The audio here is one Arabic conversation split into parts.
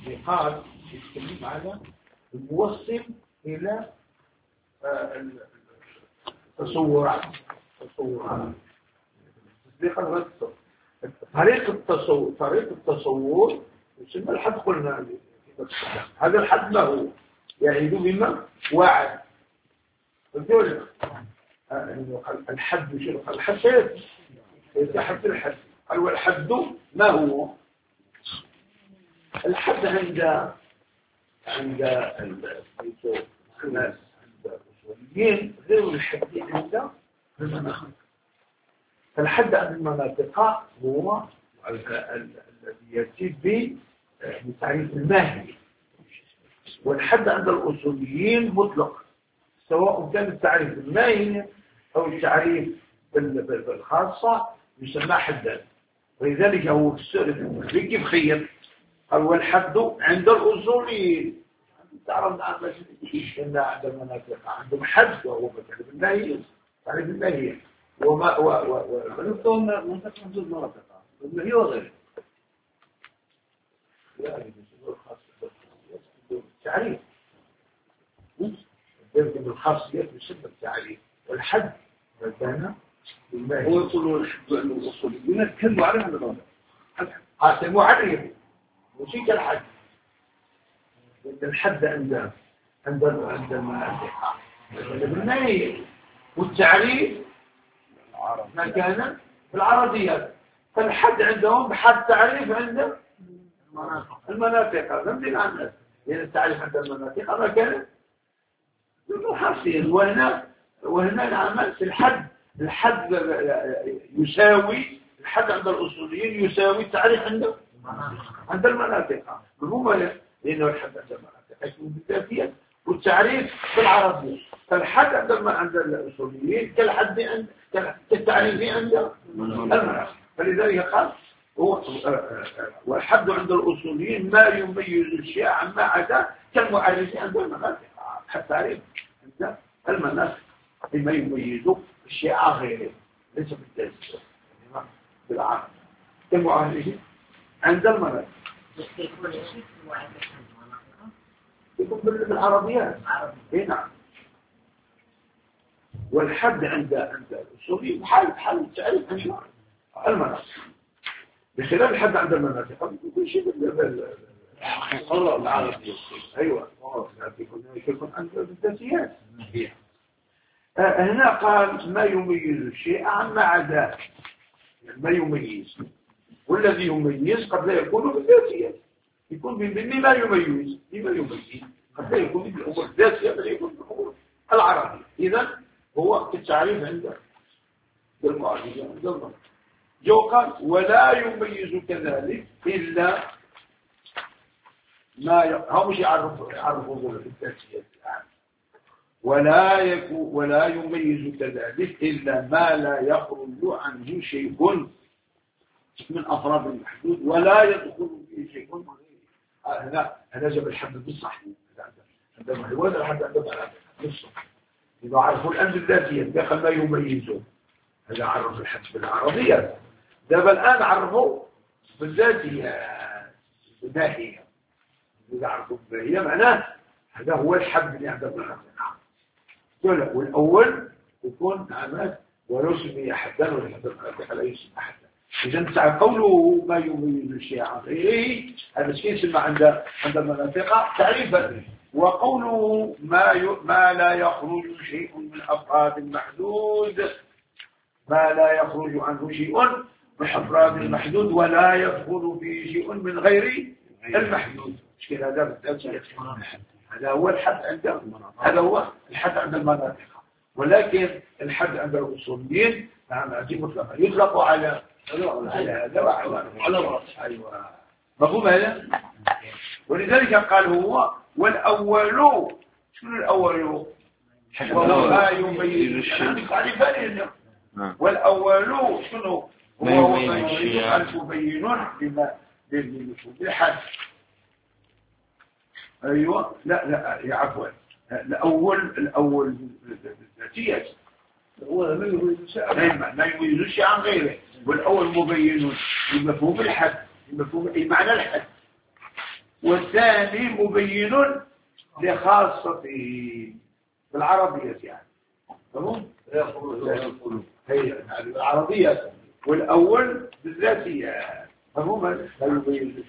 قال يتكلم على الموصل إلى التصورات طريق التصور يسمى الحد. قلنا هذا الحد ما هو يعيد بما وعد. الحد شنو؟ الحد يتحد الحد. قال والحد ما هو؟ الحد عند الناس عند الأصوليين غير الحد عند المناطق. الحد عند المناطق هو الذي يأتي بتعريف الماهي، والحد عند الأصوليين مطلق، سواء كان التعريف الماهي أو التعريف بالخاصة يسمى حدا. ولذلك هو في كيف خير قال والحد عند الأصوليين. تعرف أن عند المناطق عندهم حد وهو تعريف الماهي، تعريف الماهي وما ونفتهم منطقة حدود المناطق الماهي وغيره. يعني الخاص بالتعريف يمكن بالخاصيات يسمى التعريف. والحد كان بالماهي هو يقولوا الحد عند الأصوليين يتكلموا عليه عند المناطق. حد معرف وشيك الحد. الحد عند المناطق بالماهي، والتعريف ما كان بالعربيات. فالحد عندهم بحد تعريف عند المناطق. فهمتين عن يعني التعريف عند المناطق ما كان بالحرفين. وهنا نعمل في الحد يساوي الحد عند الأصوليين يساوي التعريف عند المناطق. بالمهم لأنه الحد عند المناطق يكون بالذاتية والتعريف بالعربية. فالحد عند الأصوليين كالتعريف عند المناطق. فلذلك قال هو والحد عند الأصوليين ما يميز الشيء عما عدا كالمعرف عند المناطق. التعريف عند المناطق بما يميز الشيء غيره ليس بالذاتية بالعربي كالمعرف عند المناطق. يكون بالعربيات. نعم. والحد عند الأصوليين حال التعريف عند المناطق بخلاف الحد عند المناطق كل شيء بالحقيقة العربية. أيوة يكون عند الذاتيات. هنا قال ما يميز الشيء عما عداه. يعني ما يميز، والذي يميز قد لا يكون بالذاتيات، يكون بما يميز قد لا يكون بالأمور الذاتية بل يكون بالأمور العربية. إذن هو التعريف عند المعرفة عند الله. جو قال ولا يميز كذلك إلا ما هم مش يعرفوا بالذاتيات. ولا يميز كذلك إلا ما لا يخرج عنه شيء من أفراد المحدود ولا يدخل فيه شيء من غيره. هذا جاب الحد بالصح. عندما هو الحد عندما بالصح إذا عرفوا الأمر الذاتية دخل ما يميزه. هذا عرف الحد بالعربية. ده الآن عرفوا بالذاتية الناحية. إذا عرفوا بالذاتية معناه هذا هو الحد اللي عند المناطق. والأول يكون عماد ولو سمي حدا ولا حدا المناطق لا يسمى حدا. إذا انتهى قوله ما يميز الشيء عن غيره هذا الشيء يسمى عند المناطق تعريفا. وقوله ما لا يخرج شيء من أفراد المحدود، ما لا يخرج عنه شيء من أفراد المحدود ولا يدخل فيه شيء من غير المحدود. مشكلة هذا بالذات هذا هو الحد عند هذا هو الحد عند المناطق. ولكن الحد عند الأصوليين نعم عجيب مطلقا يطلق على هذا وعلى الرأس. أيوة مفهوم هذا. ولذلك قال هو والأول شنو الأول؟ وهو ما يميز الشيء. والأول شنو؟ هو ما يريد أن تبين بما بالحد. أيوة لا يا عفوا الأول الذاتية هو ما يميز الشيء عن غيره. والأول مبين بمفهوم الحد، بمفهوم أي معنى الحد. والثاني مبين لخاصته بالعربية يعني تمام هي العربية والأول بالذاتية مفهوما لا يبين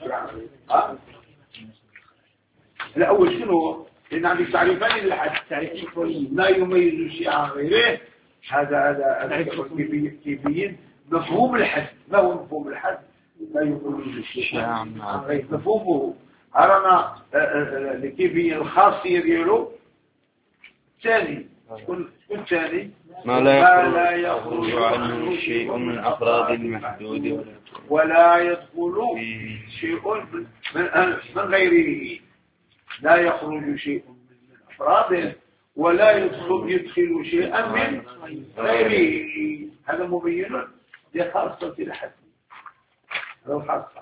الأول شنو هو؟ لأن عندك تعريفان للحد تعريف لا يميز شيء عن غيره هذا كيفية مفهوم الحد ما هو مفهوم الحد لا يميز شيء عن غيره مفهومه أرانا لكيفية الخاصية ديالو ثاني كل ثاني ما لا يخرج عنه شيء من أفراد المحدود ولا يدخل شيء من غيره لا يخرج شيء من أفراده ولا يدخل شيئا من غيره هذا مبين لخاصة الحد هذا خاصة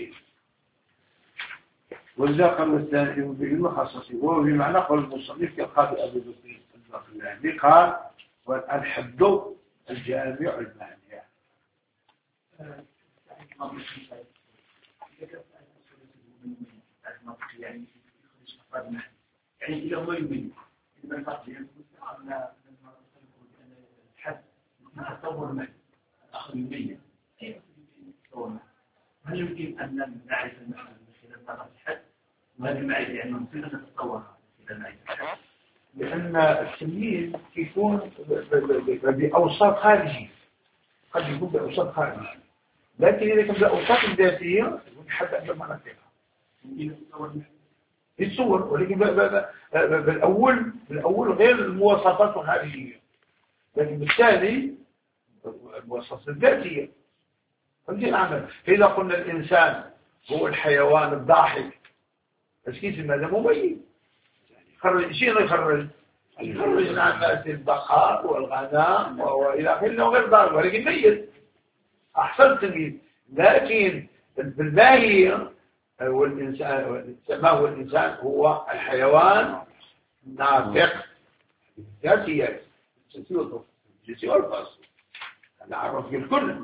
والذكر والثاني مبين لخاصته وهو بمعنى قول المصنف كقال أبي بكر الباقلاني قال والحد الجامع المانع يعني إلى ما يبين إذا الفرق بين أن الحد يتطور معه الآخر يبين كيف يتطور معه هل يمكن أن نعرف المعنى من خلال طرف الحد وهل المعرفة يعني ممكن أن نتطور من خلال المعرفة لأن التمييز يكون بأوصاف خارجية قد يكون بأوصاف خارجية لكن إذا كان بأوصاف ذاتية يكون الحد أكبر معنى فيها يمكن نتطور معه يتصور ولكن بالأول غير المواصفات الخارجية لكن بالتالي المواصفات الذاتية فهمتين عمل فإذا قلنا الإنسان هو الحيوان الضاحك بس كيف ماذا مبين يخرج شيء يخرج نعمات البقاء والغناء وإلى آخره وغير ذلك ولكن ميت أحسن تمييز لكن بالباهية والإنسان ما هو الإنسان هو الحيوان ناطق ذاتيات الجنسي والفصل هذا عرف الكل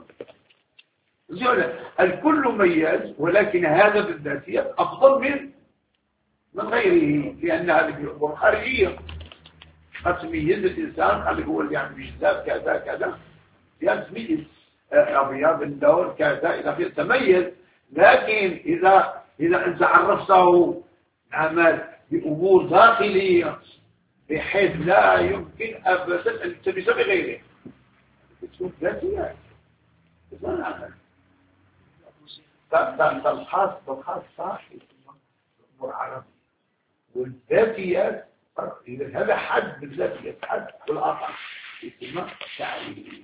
الكل مميز ولكن هذا بالذاتيات أفضل من غيره لأن هذه الأمور خارجية قد تميز الإنسان قال هو اللي يعمل جزاف كذا كذا يعني تميز أبيض الدور كذا إذا تميز لكن إذا أنت عرفته عمل بأمور داخلية بحيث لا يمكن أبدا أن تلتبس بغيره تكون ذاتية تكون عمل فالخاص صاحب أمور عربية والذاتيات إذا هذا حد بالذاتيات حد والآخر يسمى تعليل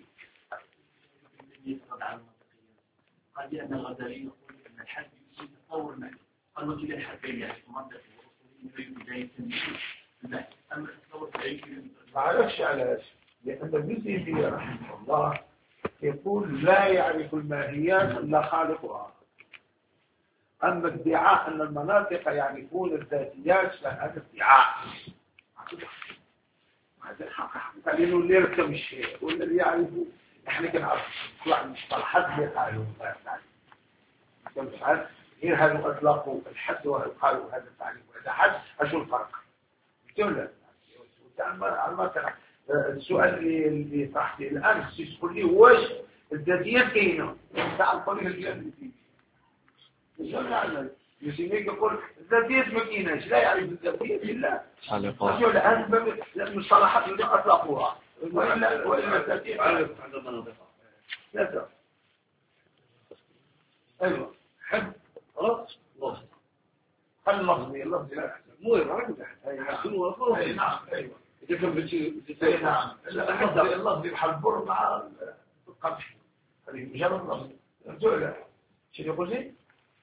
قد أن الغزالي يقول أن الحد يتطور معه قال وكذا الحدين يعني منطقي وأصولي بداية المعنى أما التطور ما عرفش على هذا لأن الجزيري رحمه الله يقول لا يعرف الماهيات إلا خالقها أما ادعاء أن المناطق يعرفون الذاتيات فهذا ادعاء هذا الحق لأنه اللي يركب الشيء والذي يعرفه احنا كنعرف طلع مصطلحات اللي قالوا غير هذا اطلاقوا الحد وقالوا هذا التعريف وهذا حد اشو الفرق ولا السؤال اللي طرحته الان تقول لي واش الذاتيات كاينه تاع الطريق الجانبي يسميك يقول الذاتيات ما كايناش لا يعرف الذاتيات الا هذه المصطلحات اللي اطلقوها وإلا الذاتيات عند المناطق لا ايوه حد خلاص الله خل اللفظي لا يحسن مو يبغى يحسن وصوره اي نعم ايوه اذا كان بتي نعم اللفظي بحال البر مع القمح هذه مجرد لفظ رجوع شنو يقول لي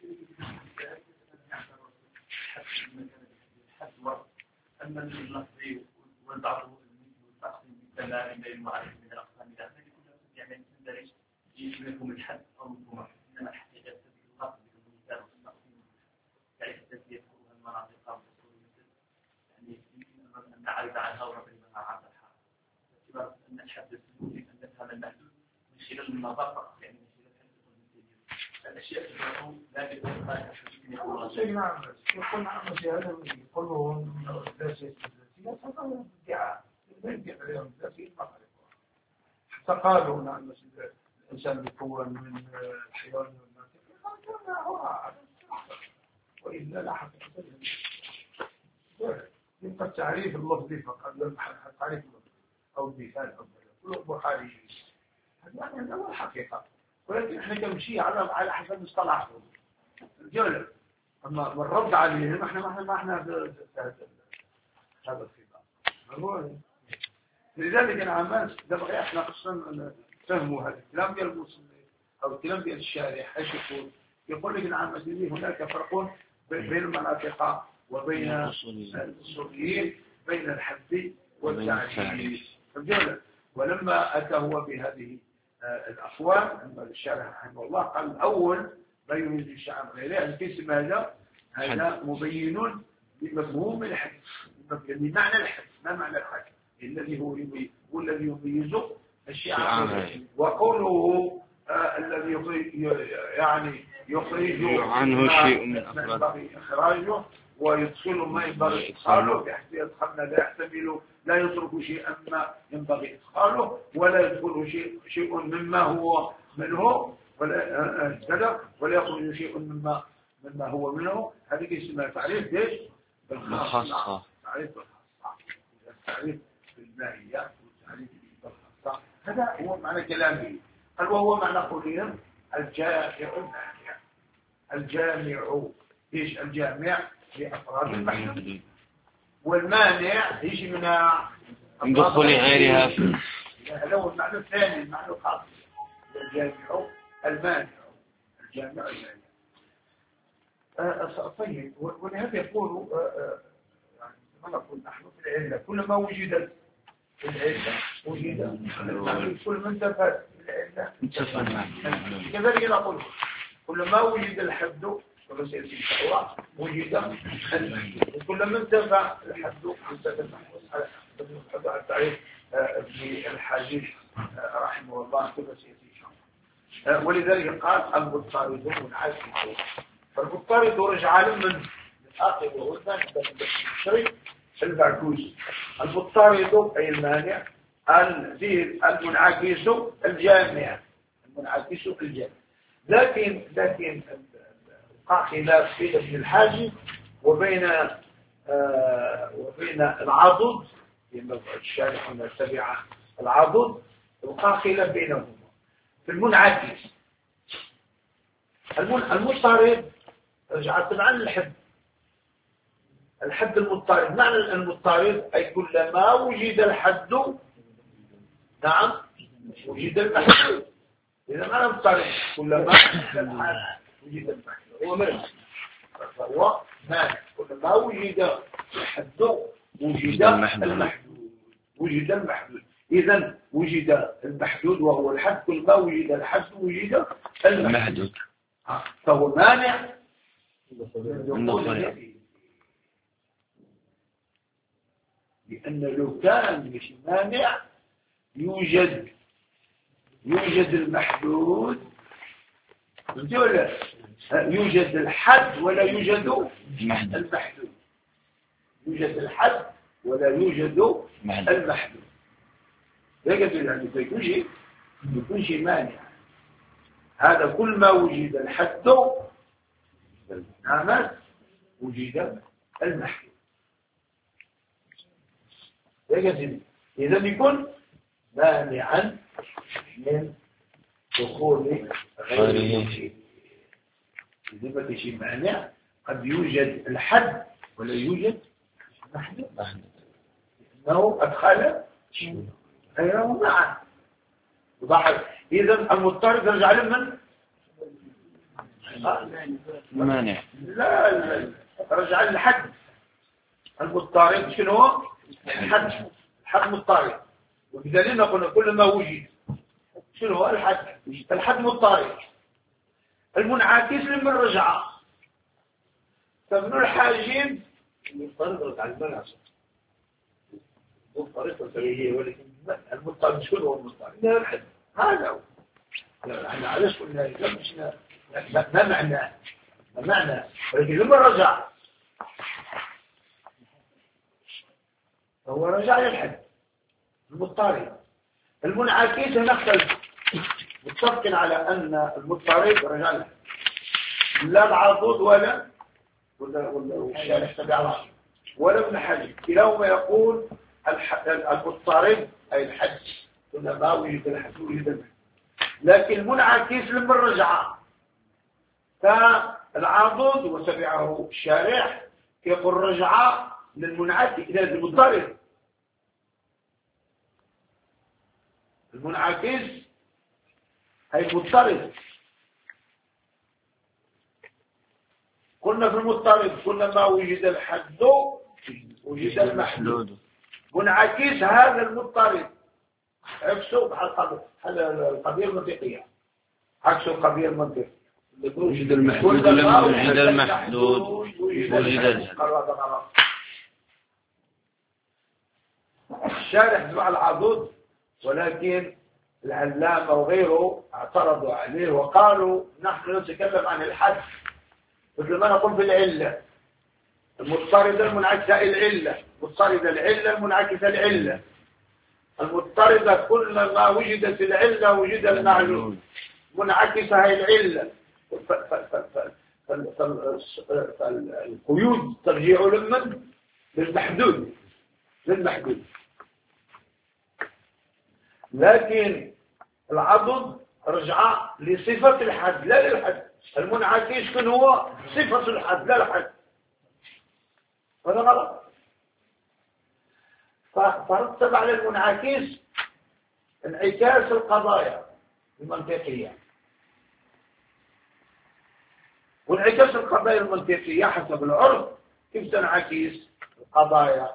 أما اللفظي والبعض والتقسيم بالتمام بين المعرفة من الأقسام إلى آخره كلها يعني تندرج يجب لكم الحد أو الضمر إنما الحقيقة تبدو اللفظ بالمثال والتقسيم تعرف التي يذكرها المناطق والأصول مثل يعني يمكن أن نعرف عنها وربما عن الحال باعتبار أن الحد السلوكي أن نفهم المحدود من خلال النظر فقط يعني من خلال الأشياء لا بالإنسان يكون نعم يقول نعم هذا يقولون الناس الذاتيات هذا ادعاء لا يمكن عليهم الذاتيات ما خلقوها حتى قالوا نعم الإنسان يكون من الحيوان والناطق هو وإلا لا حقيقة له يبقى التعريف اللفظي فقط لا التعريف اللفظي أو المثال أو كله بخاري هذا يعني هو الحقيقة ولكن احنا كمشي على حسب مصطلح الجولة أما الرد عليهم احنا ما احنا هذا الخطاب لذلك انا عمال دبغي احنا اصلا فهموا هذا الكلام ديال المسلم او الكلام ديال الشارح ايش يقول لك نعم هناك فرق بين المناطق وبين الاصوليين بين الحد والتعريف الجولة ولما اتى هو بهذه الاقوال الشارح رحمه الله قال الاول ما يريد الشعب غيره القسم هذا مبين لمفهوم الحد بمعنى الحد ما معنى الحد الذي هو الذي يميز الشعب وقوله الذي يخرج عنه شيء من ينبغي اخراجه ويدخل ما ينبغي ادخاله بحيث يدخلنا لا يحتمل لا يترك شيئا ما ينبغي ادخاله ولا يدخل شيء مما هو منه ولا يخرج شيء مما هو منه. هذه اسمها تعريف ايش بالخاصة تعريف بالخاصة التعريف بالماهية والتعريف بالخاصة هذا هو معنى كلامه. قال وهو معنى قولهم الجامع ايش الجامع لأفراد المحدود والمانع ايش من دخول غيرها هذا هو المعنى الثاني المعنى الخاص الجامع المانع الجامع المانع. طيب ولهذا يقول يعني ما نقول نحن في العلة كل ما وجدت العلة وجد كل ما انتفت العلة كذلك نقول كل ما وجد الحد وسيأتي إن شاء الله وجد الحد وكل ما انتفع الحد انتفى المحفوظ على التعريف بالحديث رحمه الله كما سيأتي إن شاء الله. ولذلك قال المضطرد منعكس فالمضطرد رجع من الآخر وهو المانع الشريك المعكوس المضطرد أي المانع المنعكس الجامع المنعكس الجامع لكن وقع خلاف بين ابن الحاجب وبين العضد لما الشارح هنا تبع العضد وقع خلاف بينهما في المنعكس المضطرد رجع تبعا الحد المضطرد معنى المضطرد أي كلما وجد الحد نعم وجد المحدود إذا معنى المضطرد كلما وجد الحد وجد المحدود هو مرض فهو مانع كلما وجد الحد وجد المحدود إذا وجد المحدود وهو الحد كلما وجد الحد وجد المحدود فهو مانع لأن لو كان مش مانع يوجد المحدود ولا يوجد الحد ولا يوجد المحدود يوجد الحد ولا يوجد المحدود لكن يعني يكون شيء مانع هذا كل ما وجد الحد نعم وجد المحدود إذا يكون مانعا من دخول غيره شيء إذا ما في شيء مانع قد يوجد الحد ولا يوجد محدود لأنه أدخل غيره معا وضحك. إذا المضطرد رجع لمن مانع لا رجع للحد المضطرد شنو هو الحد مضطرد وبدليل نقول كل ما وجد شنو هو الحد مضطرد المنعكس لمن رجع فابن الحاجب المضطرد على المنع مضطرد ولكن المضطرد شنو هو المضطرد الحد هذا هو احنا علاش قلنا إذا مشنا ما معناه؟ ما معناه؟ ولكن لما رجع هو رجع للحد المضطرب. المنعكس نختلف، متفقين على أن المضطرب رجع للحد، لا العضد ولا الشارح تبع العضد ولا ابن حجر، كلاهما يقول المضطرب أي الحد كلما وجد الحد وجد الحد. لكن المنعكس لما رجع فالعضد وتبعه الشارح يقول رجع للمنعكس إلى المضطرب. المنعكس أي مضطرب. قلنا في المضطرب كلما وجد الحد وجد المحدود. منعكس هذا المضطرب عكسه القضية المنطقية، عكسه القضية المنطقية. وجد المحدود لما وجد المحدود وجد الشارح مع العضد، ولكن العلامة وغيره اعترضوا عليه وقالوا نحن نتكلم عن الحد مثل ما نقول في العلة، المضطردة المنعكسة العلة، مضطردة العلة المنعكسة العلة. المضطردة كلما وجدت العلة وجد المعلوم، منعكسة هي العلة. فالقيود ترجع لمن؟ للمحدود، للمحدود. لكن العضد رجع لصفة الحد لا للحد. المنعكس كن هو صفة الحد لا الحد، هذا غلط. فرتب على المنعكس انعكاس القضايا المنطقية، وانعكاس القضايا المنطقية حسب العرف كيف تنعكس القضايا.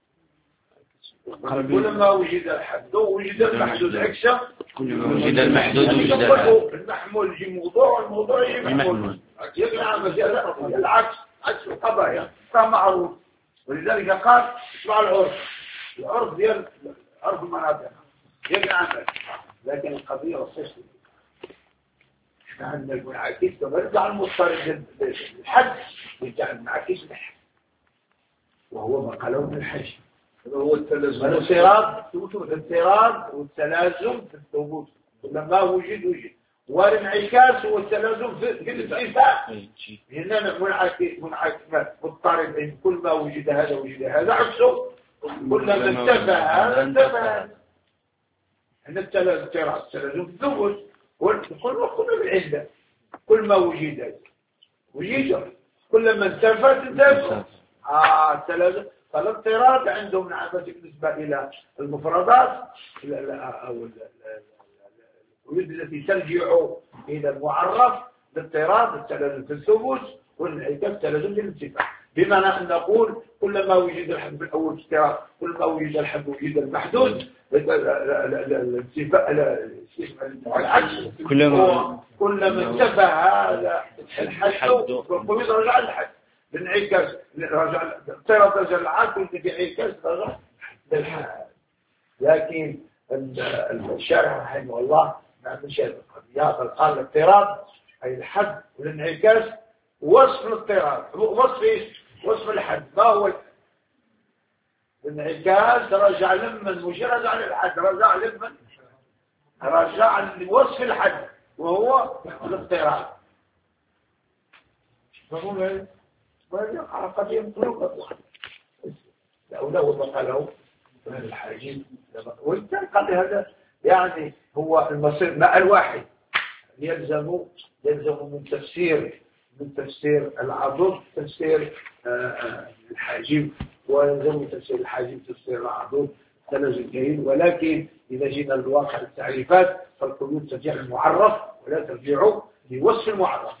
كلما وجد الحد وجد المحدود، عكسه وجد المحدود وجد المحمول يجي موضوع والموضوع يجي محمول، يقنع مسألة العكس، عكس القضايا فمعروف. ولذلك قال اسمع العرف ديال عرف المناطق يقنع، لكن القضية والصيص احنا عندنا المنعكس فبرجع المضطرد الحد يرجع المنعكس الحد، وهو ما قالوا من الحج هو الانفراد والتلازم في الثبوت. لما وجد والانعكاس والتلازم في الانفاق. هنا منعكس مضطرب، كل ما وجد هذا وجد هذا، عكسه كلما انتفى هذا انتفى. هنا التلازم في الثبوت وقلنا بالعلة كل ما وجد كلما انتفت انتفى. التلازم. فالاضطراد عندهم بالنسبة إلى المفردات أو القيود التي ترجع إلى المعرف، الاضطراد التلازم في الثبوت والانعكاس التلازم في الانتفاع. بمعنى أن نقول كلما وجد الحد في الأول اضطراد، كلما وجد الحد وجد المحدود. العكس كلما انتفى هذا الحد والقيود رجع الحد. الانعكاس رجع اضطراد رجع العكس والانعكاس رجع للحد. لكن الشارح رحمه الله ما من شيء القضية، بل قال الاضطراد أي الحد والانعكاس وصف الاضطراد. وصف ايش؟ وصف الحد. ما هو الانعكاس؟ رجع لمن مش رجع للحد، رجع لمن؟ رجع لوصف الحد وهو الاضطراد. فهو قد يمطلق لو بقى له الحاجين وكان قال هذا يعني هو المصير مع الواحد يلزم من تفسير العضد تفسير الحاجب، ويلزم من تفسير الحاجب تفسير العضد تلازم جيد. ولكن إذا جينا لواقع التعريفات فالقيود ترجع للمعرف ولا ترجع لوصف المعرف،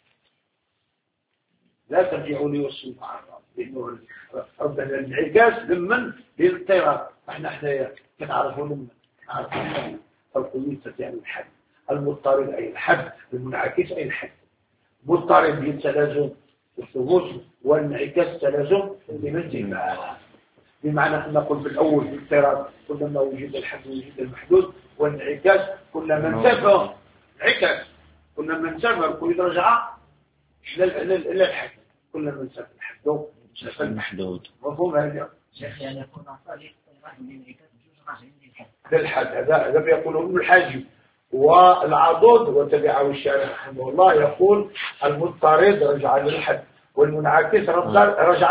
لا ترجعوا لوصف المعرف، لأنه ربنا الانعكاس لمن للاضطراد. احنا كنعرفوا لمن نعرفوا فالقيود ترجع للحد. المضطرد أي الحد، المنعكس أي الحد. مضطرد بالتلازم والثبوت، والانعكاس تلازم بالانتفاع. بمعنى أن نقول في الأول في الاضطراد كلما وجد الحد وجد المحدود، والانعكاس كلما انتفى انعكس كنا من سافر كل رجع إلى الحد، كنا من سافر الحد المحدود. مفهوم هذا؟ شيخ يعني يكون صالح من للحد هذا بيقوله ابن الحاج والعضد وتبعه الشارع رحمه الله يقول المضطرد رجع للحد والمنعكس رجع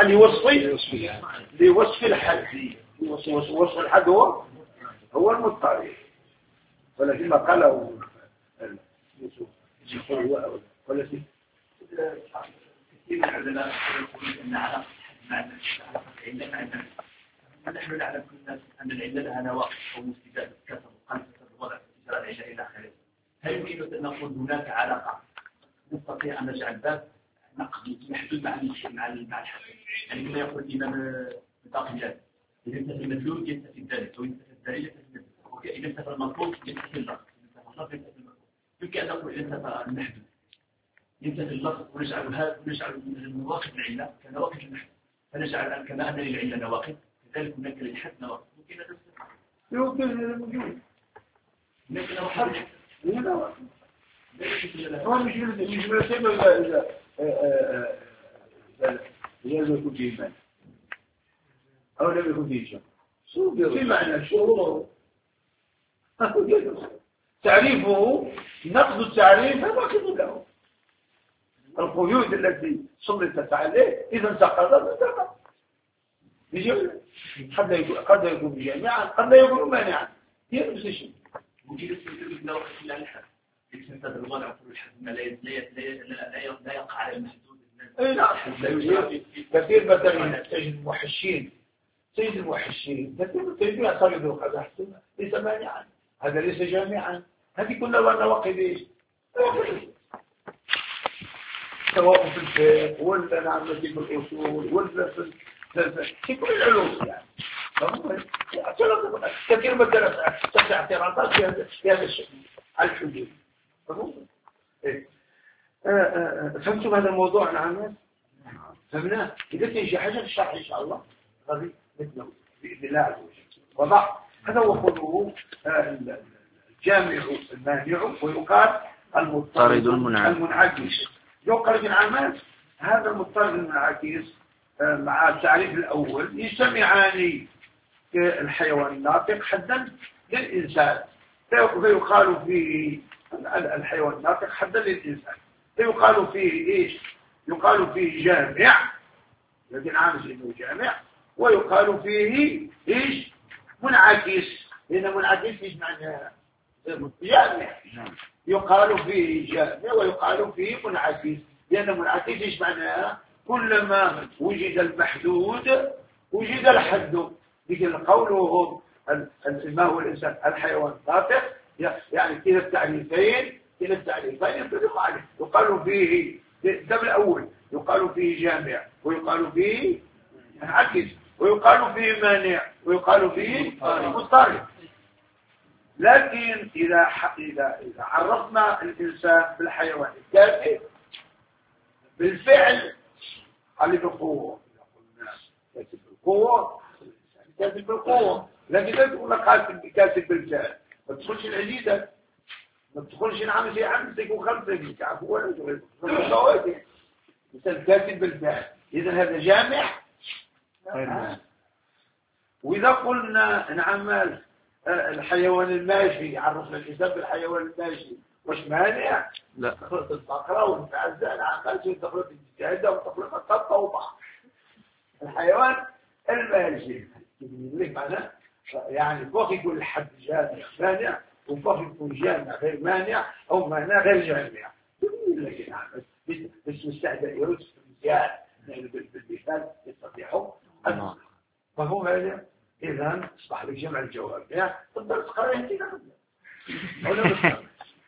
لوصف الحد. وصف الحد هو المضطرد، ولكن ما قاله يوسف ولا كثير من العلماء يقولون ان علاقه الحد مع العله نحن نعلم كلنا ان العله لها نواقص او مفسدات كثر وقلب الوضع في اجراء العله الى اخره. هل يمكن ان نقول هناك علاقه نستطيع ان نجعل باب نقد محدود مع الحد؟ يعني كما يقول الامام باقلان اذا انتهى المدلول ينتهي الدليل او ينتهي الدليل ينتهي المدلول، واذا انتهى المطلوب ينتهي اللفظ، يمكن ان نقول اذا انتهى المحدود ينتهي اللفظ ونجعل نواقض العله كنواقض المحدود، فنجعل كما ان للعله نواقض كذلك هناك للحد نواقض. يمكن هذا موجود، لكن هو حرج هو مش مرتبه إذا يكون فيه إيمان أو لم يكن فيه شيء في معنى شو تعريفه نقد التعريف هذا كذب له. القيود التي سلطت عليه إذا سقطت قد يكون جامعا قد لا يكون مانعا، هي نفس الشيء. ممكن يستدل بنوع إلا الحد يستدل الوضع كل الحد ما لا يقع على المحدود. اي نعم كثير مثلا تجد الموحشين كثير يعتقد هذا ليس مانعا، هذا ليس جامعا، هذه كلها نواقض ايش؟ سواء في الفقه ولا نعمل في الاصول ولا في كل العلوم يعني. كثير مثلا تسع اعتراضات في هذا الشكل على الحدود. فهمتم هذا الموضوع نعم؟ فهمناه؟ إذا تيجي حاجة في الشرح إن شاء الله هذه مثله بإذن الله عز وجل. وضع هذا هو قوله الجامع المانع ويقال المضطرد المنعكس. يقال ابن عمان هذا المضطرد المنعكس مع التعريف الأول يجتمعان كالحيوان الناطق حدا للإنسان، فيقال فيه الحيوان الناطق حدا للإنسان، فيقال فيه إيش؟ يقال فيه جامع، لكن عامل إنه جامع، ويقال فيه إيش؟ منعكس، لأن منعكس إيش معناه؟ جامع. يقال فيه جامع ويقال فيه منعكس، لأن منعكس إيش معناه؟ كلما وجد المحدود وجد الحد. لكن قوله ما هو الإنسان الحيوان الناطق يعني كلا التعريفين ينطبق عليه. يقال فيه ده الأول يقال فيه جامع ويقال فيه منعكس ويقال فيه مانع ويقال فيه مضطرد. لكن إذا عرفنا الإنسان بالحيوان الكافي بالفعل علي بالقوة، كاتب بالقوة كاتب بالقوة، لكن لا تقول لك كاتب بالفعل، ما تدخلش العديدة، ما تدخلش نعمل شيء عمسك وخمسك تعرفوا ولا تقول مثل كاتب بالفعل. إذا هذا جامع. وإذا قلنا نعمل الحيوان الماشي عرفنا الإنسان بالحيوان الماشي وش مانع؟ لا تخلط البقرة والمعزة نعمل وتخلط الجهدة وتخلط الطوبة. الحيوان الماشي ليه معنى؟ يعني فوق يقول الحد جامع مانع وفوق يكون جامع غير مانع أو مانع غير جامع. لكن نعمل بس مستعد يرد مزيان بالمثال يستطيعه فهو هذا. إذا أصبح لك جمع الجواب يعني تقدر تقرأ أنت ولا مستعد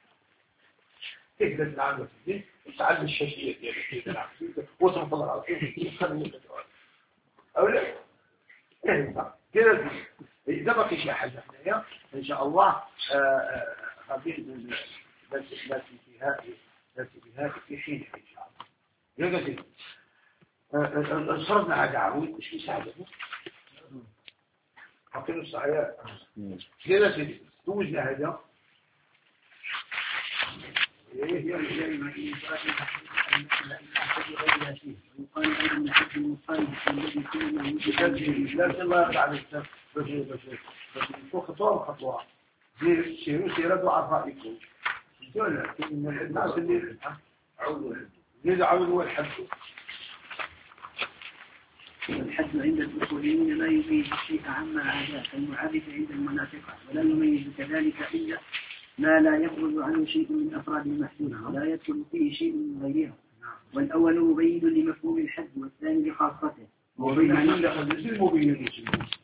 تقدر تعمل في تعلم الشاشية ديالك تلعب وصف الله العظيم يخلي لك الجواب أو لا كده. إذا بقي شيء حاجة هنا إن شاء الله قبل لا في حين إن شاء الله يا قصدي صرفنا على عود إيش يساعدنا حاطين الصحيح كده سيدي توجنا هذا ويقال أيضا الحج المصالح الذي كل ما يجب لا الله يرضى بس خطوة خطوة زي سيرة دعاء يكون من الناس اللي عودوا الحج. والحد عند الأصوليين لا يميز الشيء عما عداه كالمعرف عند المناطق، ولا يميز كذلك إلا ما لا يخرج عنه شيء من أفراد المحدود ولا يدخل فيه شيء من غيرها. والأول مبين لمفهوم الحد والثاني لخاصته. مبين